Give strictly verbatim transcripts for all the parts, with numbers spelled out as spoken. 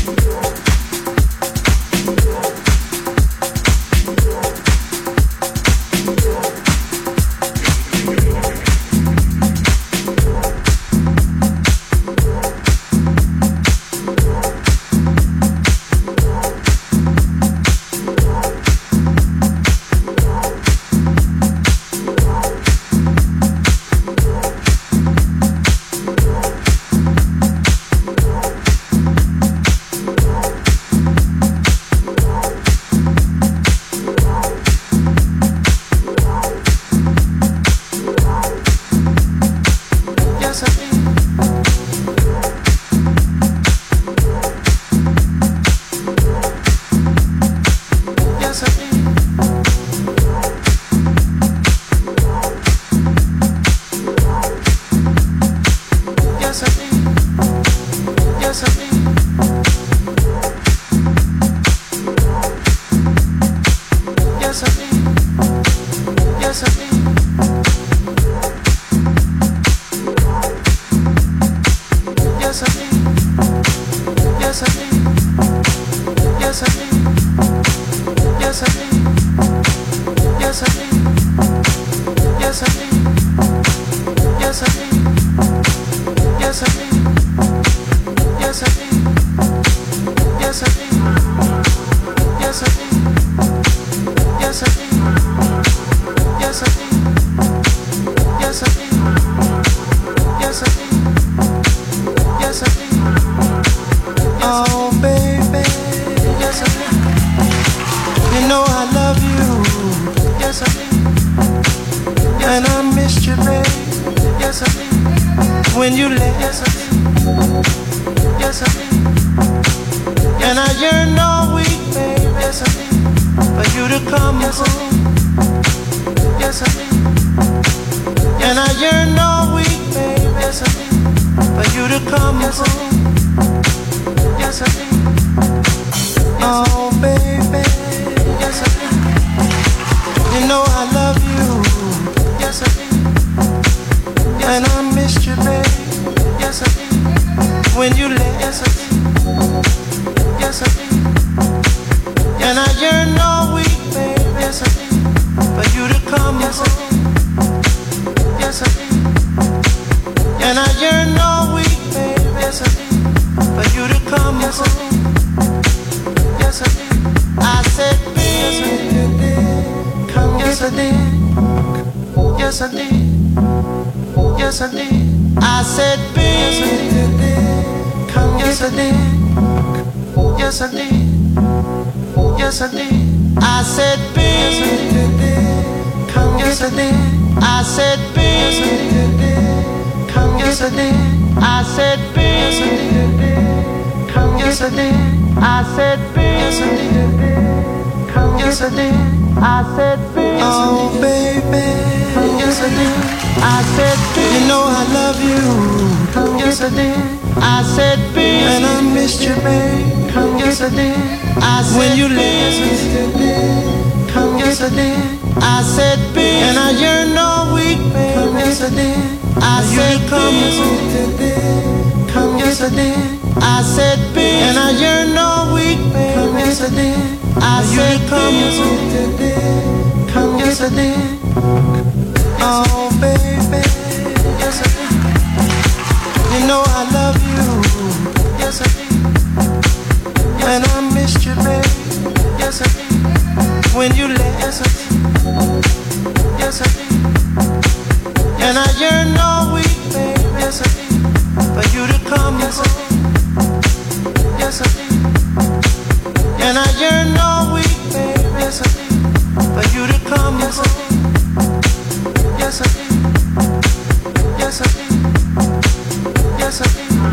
Yes, I did. Yes, I did.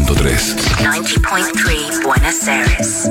punto tres. ninety point three Buenos Aires.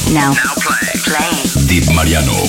Now, now play. Playing. Deep Mariano.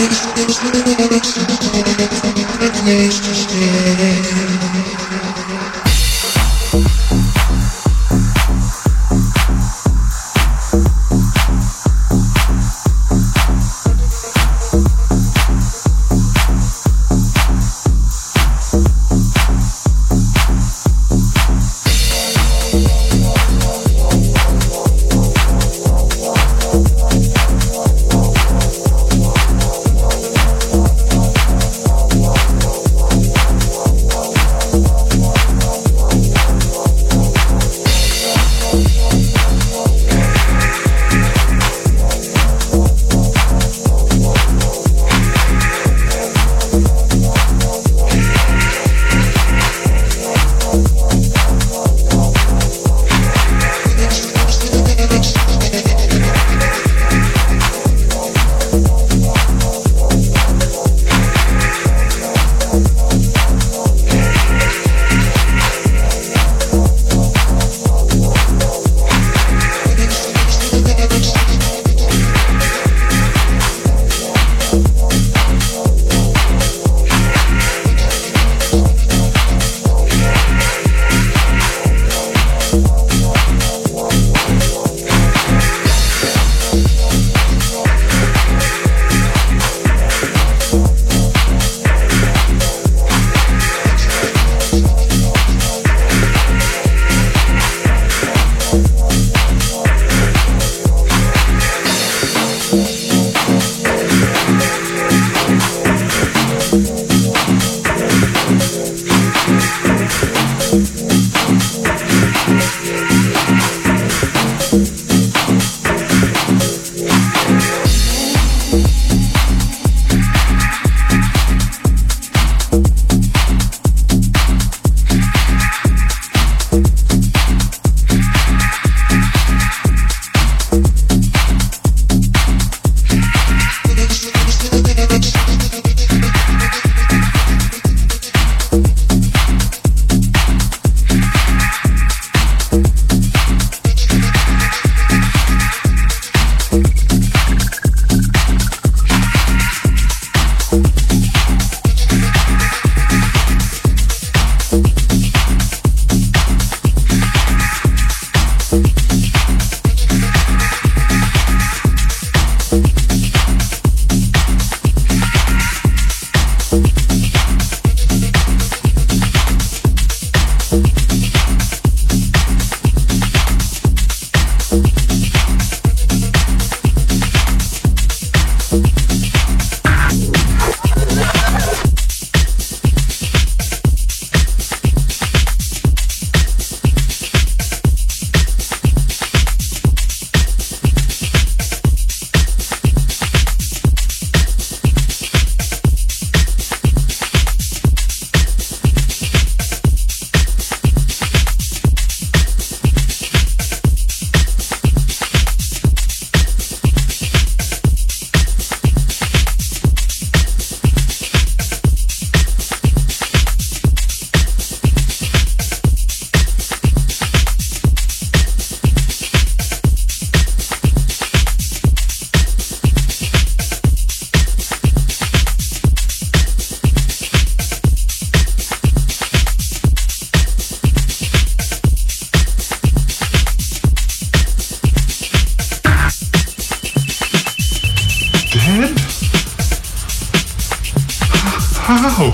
How?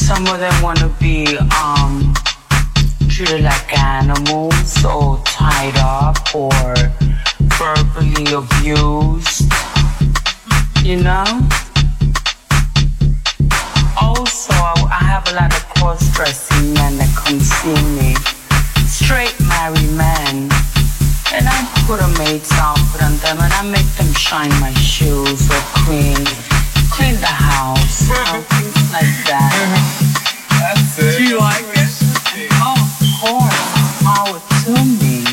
Some of them wanna be um treated like animals or tied up or verbally abused, you know? Also, I have a lot of cross-dressing men that come see me, straight married men, and I put a maid's outfit on them and I make them shine my shoes or clean, clean the house, you know, things like that. That's it. Do you like it? Oh, of course, power to me.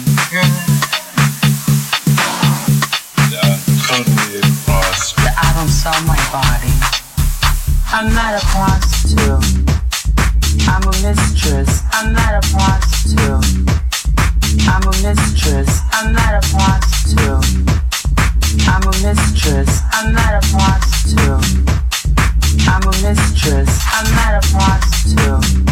Yeah, totally across. I don't sell my body. I'm not a prostitute. I'm a mistress. I'm not a prostitute. I'm a mistress. I'm not a prostitute. I'm a mistress. I'm not a prostitute. I'm a mistress. I'm not a prostitute.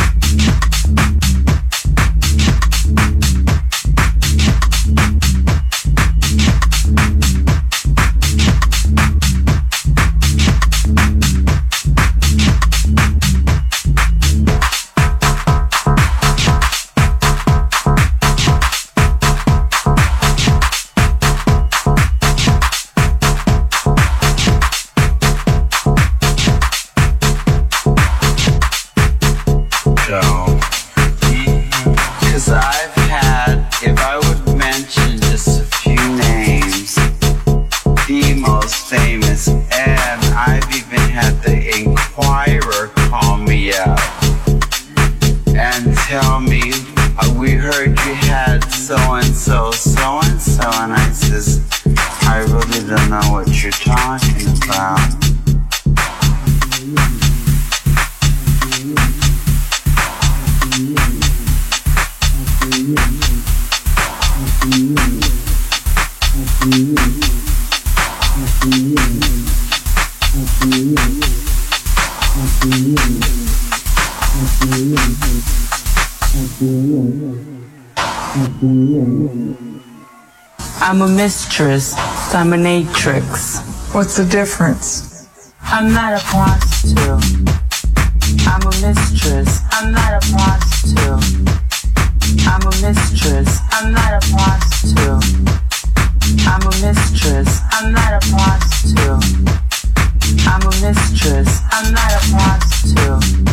I'm a mistress, dominatrix. What's the difference? I'm not a prostitute. I'm a mistress. I'm not a prostitute. I'm a mistress. I'm not a prostitute. I'm a mistress. I'm not a prostitute. I'm a mistress. I'm not a prostitute.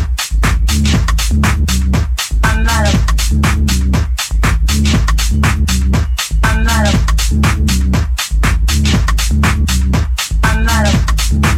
I'm not a I'm not a I'm not a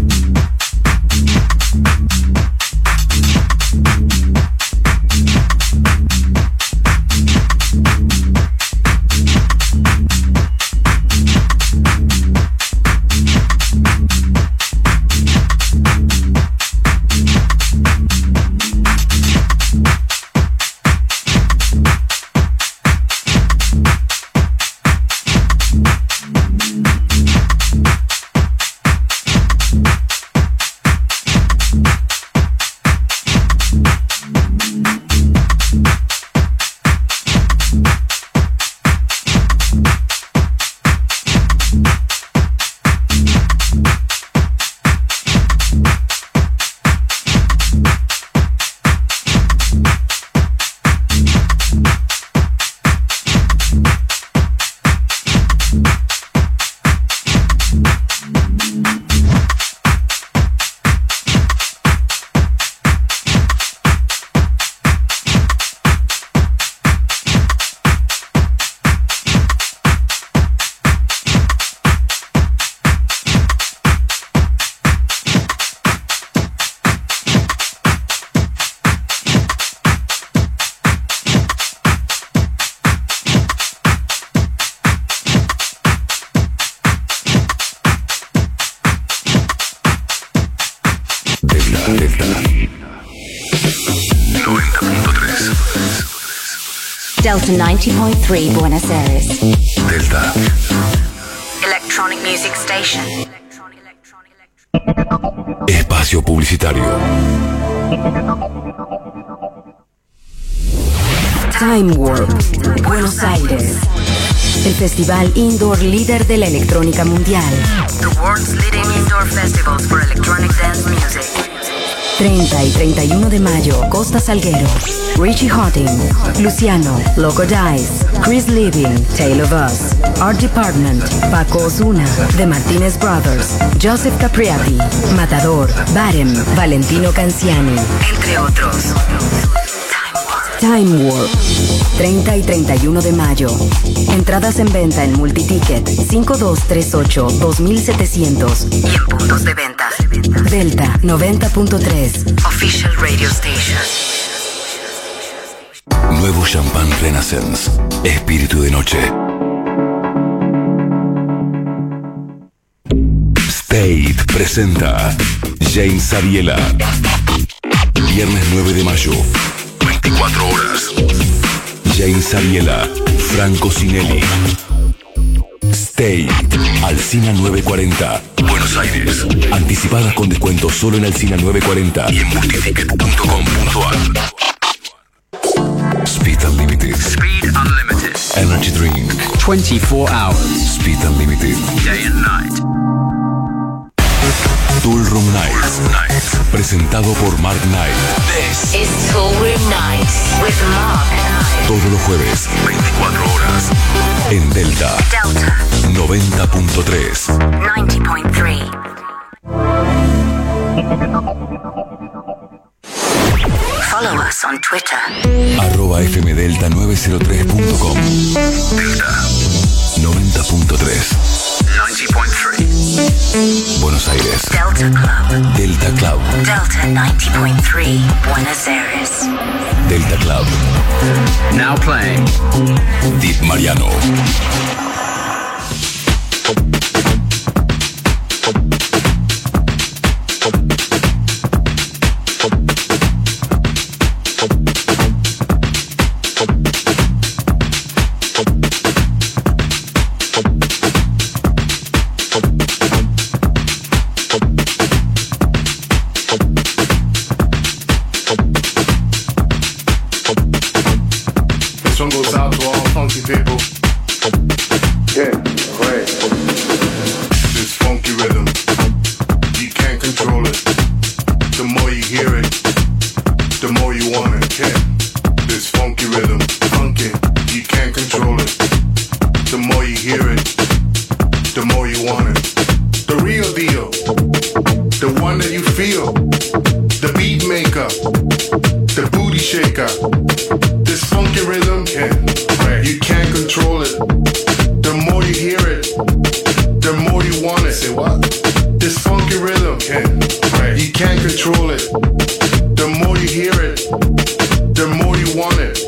Delta ninety point three, Buenos Aires. Delta. Electronic Music Station. Espacio publicitario. Time Warp, Buenos Aires. El festival indoor líder de la electrónica mundial. The world's leading indoor festivals for electronic dance music. treinta y treinta y uno de mayo, Costa Salguero. Richie Houghton, Luciano, Loco Dice, Chris Living, Tale of Us, Art Department, Paco Ozuna, The Martinez Brothers, Joseph Capriati, Matador, Barem, Valentino Canciani, entre otros. Time Warp, treinta y treinta y uno de mayo. Entradas en venta en Multiticket cinco dos tres ocho dos mil setecientos y en puntos de venta. Delta noventa punto tres, Official Radio Station. Nuevo Champagne Renaissance, espíritu de noche. State presenta James Ariela. Viernes nueve de mayo, veinticuatro horas. James Ariela, Franco Sinelli. State, Alsina nueve cuarenta, Buenos Aires. Anticipadas con descuento solo en Alsina nueve cuarenta y en multiticket punto com punto a r. Speed Unlimited. Speed Unlimited. Energy Drink. twenty-four hours. Speed Unlimited. Day and night. Tool Room Nights. Nights. Presentado por Mark Knight. This is Tool Room Nights with Mark Knight. Todos los jueves, veinticuatro horas. En Delta. Delta noventa punto tres. ninety point three. Follow us on Twitter. Arroba fmdelta nueve cero tres punto com. Delta noventa punto tres. ninety point three. Buenos Aires. Delta Club. Delta Club. Delta ninety point three. Buenos Aires. Delta Club. Now playing. Deep Mariano. This one goes out to all funky people. Yeah, right. This funky rhythm, you can't control it. The more you hear it, the more you want it. Yeah, this funky rhythm, funky, you can't control it. The more you hear it, the more you want it. The real deal, the one that you feel, the beat maker, the booty shaker. This funky rhythm, yeah, right. You can't control it. The more you hear it, the more you want it. Say what? This funky rhythm, yeah, right. You can't control it. The more you hear it, the more you want it.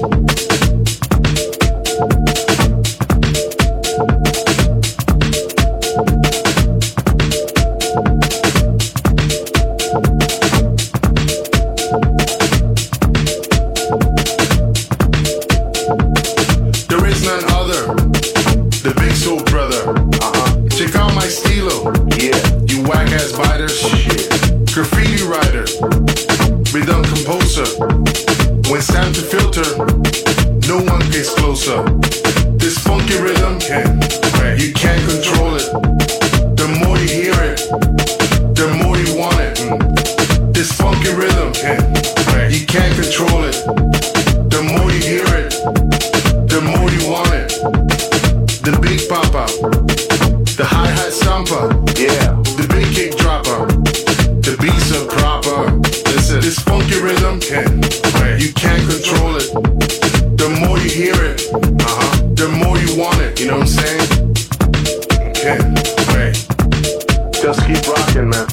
When it's time to filter, no one gets closer. This funky rhythm, yeah, right. You can't control it. The more you hear it, the more you want it. Mm. This funky rhythm, yeah, right. You can't control it. The more you hear it, the more you want it. The big papa, the hi-hat stomper, yeah, the big kick dropper, the beats are proper. Listen, this funky rhythm, yeah, right. You can't control it. The more you hear it, uh-huh, the more you want it. You know what I'm saying? Okay, right. Just keep rocking, man.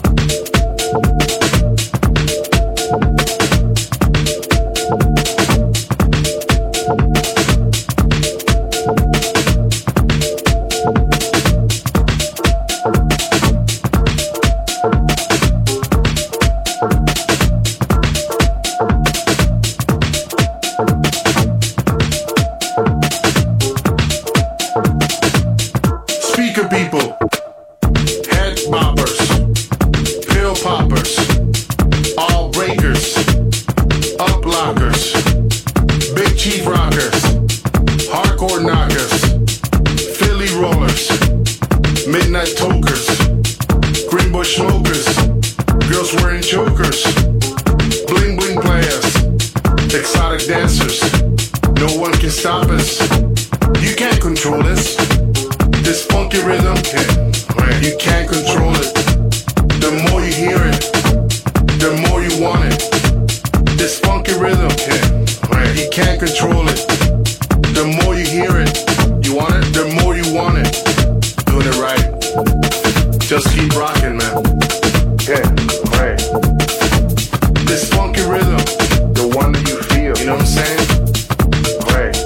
No one can stop us. You can't control this. This funky rhythm, yeah, right. You can't control it. The more you hear it, the more you want it. This funky rhythm, yeah, right. You can't control it. The more you hear it, you want it. The more you want it. Doing it right. Just keep rocking, man. Yeah, right. This funky rhythm, the one that you feel. You know what I'm saying? Right.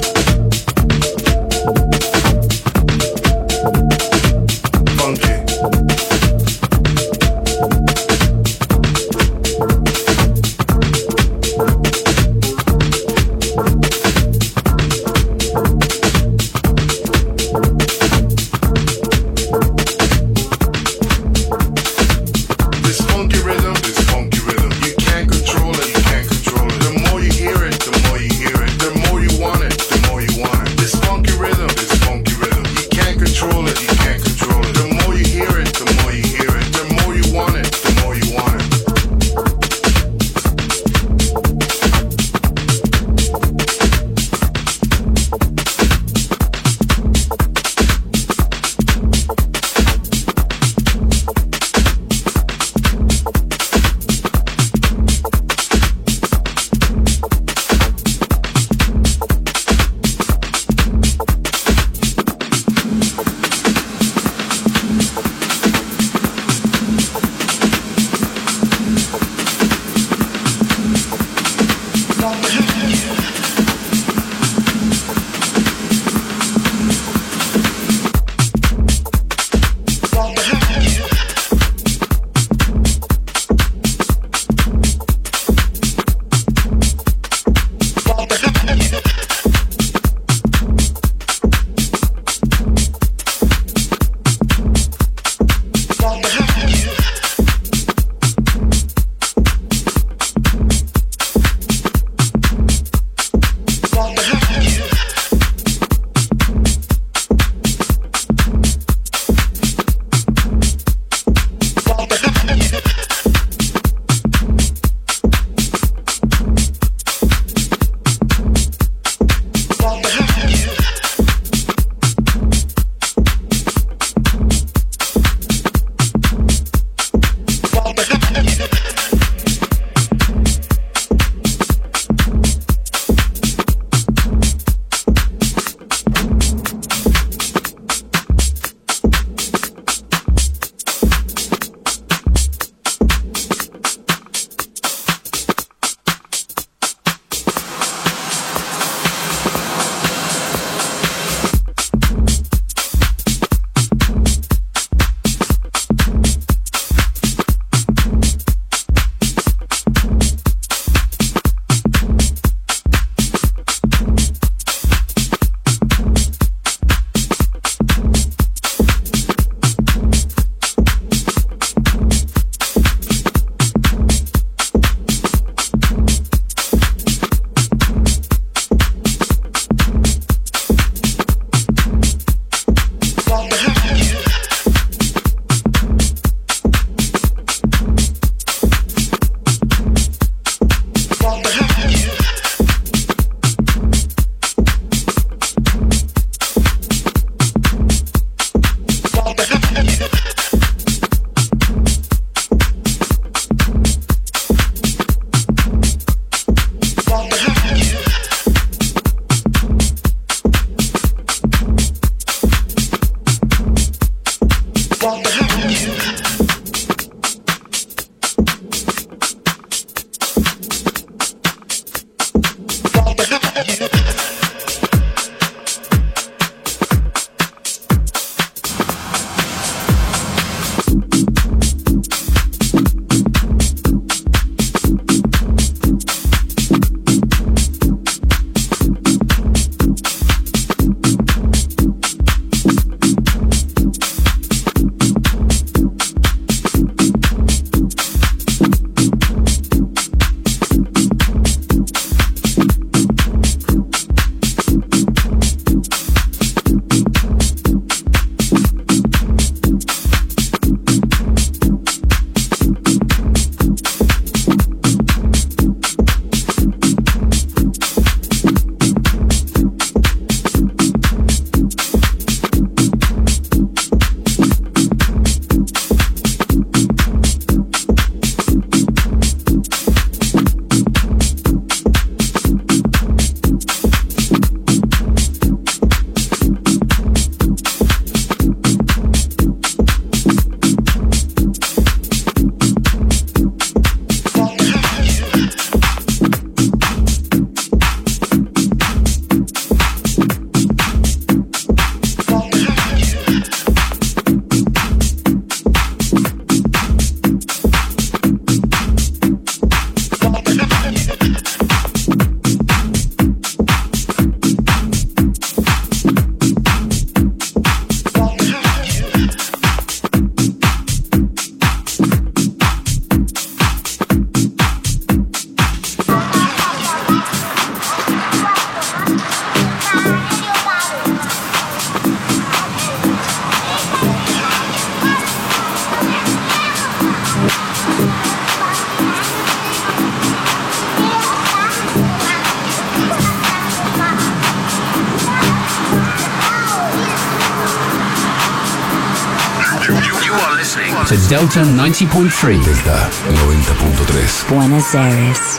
Funky. to Delta ninety point three. Delta noventa punto tres. Buenos Aires.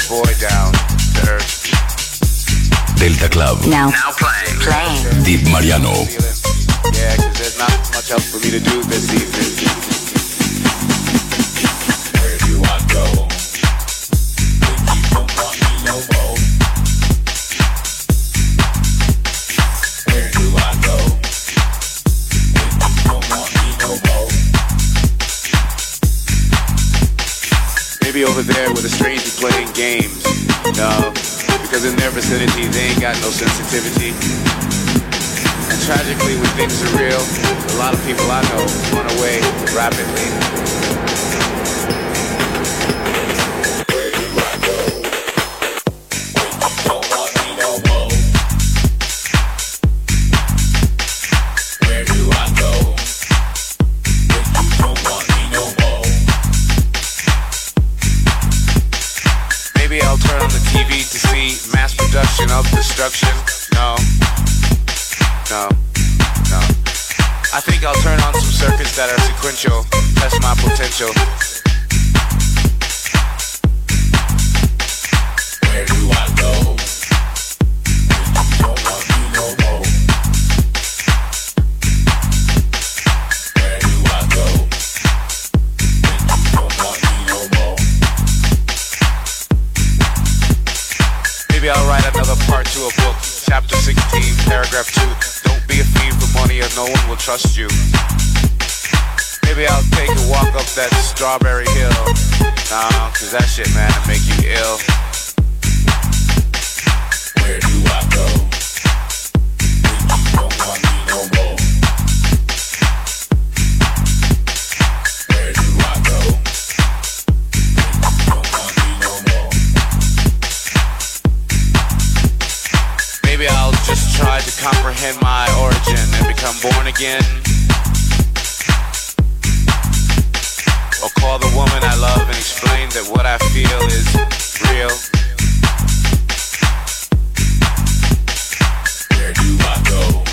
boy down to earth. Delta Club. Now, now playing. Playing. Deep Mariano. Yeah, cause there's not much else for me to do this evening. Where do I go? When you don't want me no more. Where do I go? When you don't want me no more. Maybe over there with a stranger playing games. No, because in their vicinity they ain't got no sensitivity. And tragically, when things are real, a lot of people I know run away rapidly. Where do I go? When you don't want me no more. Where do I go? When you don't want me no more. Maybe I'll turn on the T V to see mass production of destruction. No. No, no. I think I'll turn on some circuits that are sequential, test my potential. Where do I go? When you don't want me no more. Where do I go? When you don't want me no more. Maybe I'll write another part to a book, chapter sixteen, paragraph two. Be a fiend for money or no one will trust you. Maybe I'll take a walk up that strawberry hill. Nah, cause that shit, man, will make you ill. Where do I go? When you don't want me no more. Where do I go? When you don't want me no more. Maybe I'll just try to comprehend my origin and become born again. Or call the woman I love and explain that what I feel is real. Where do I go?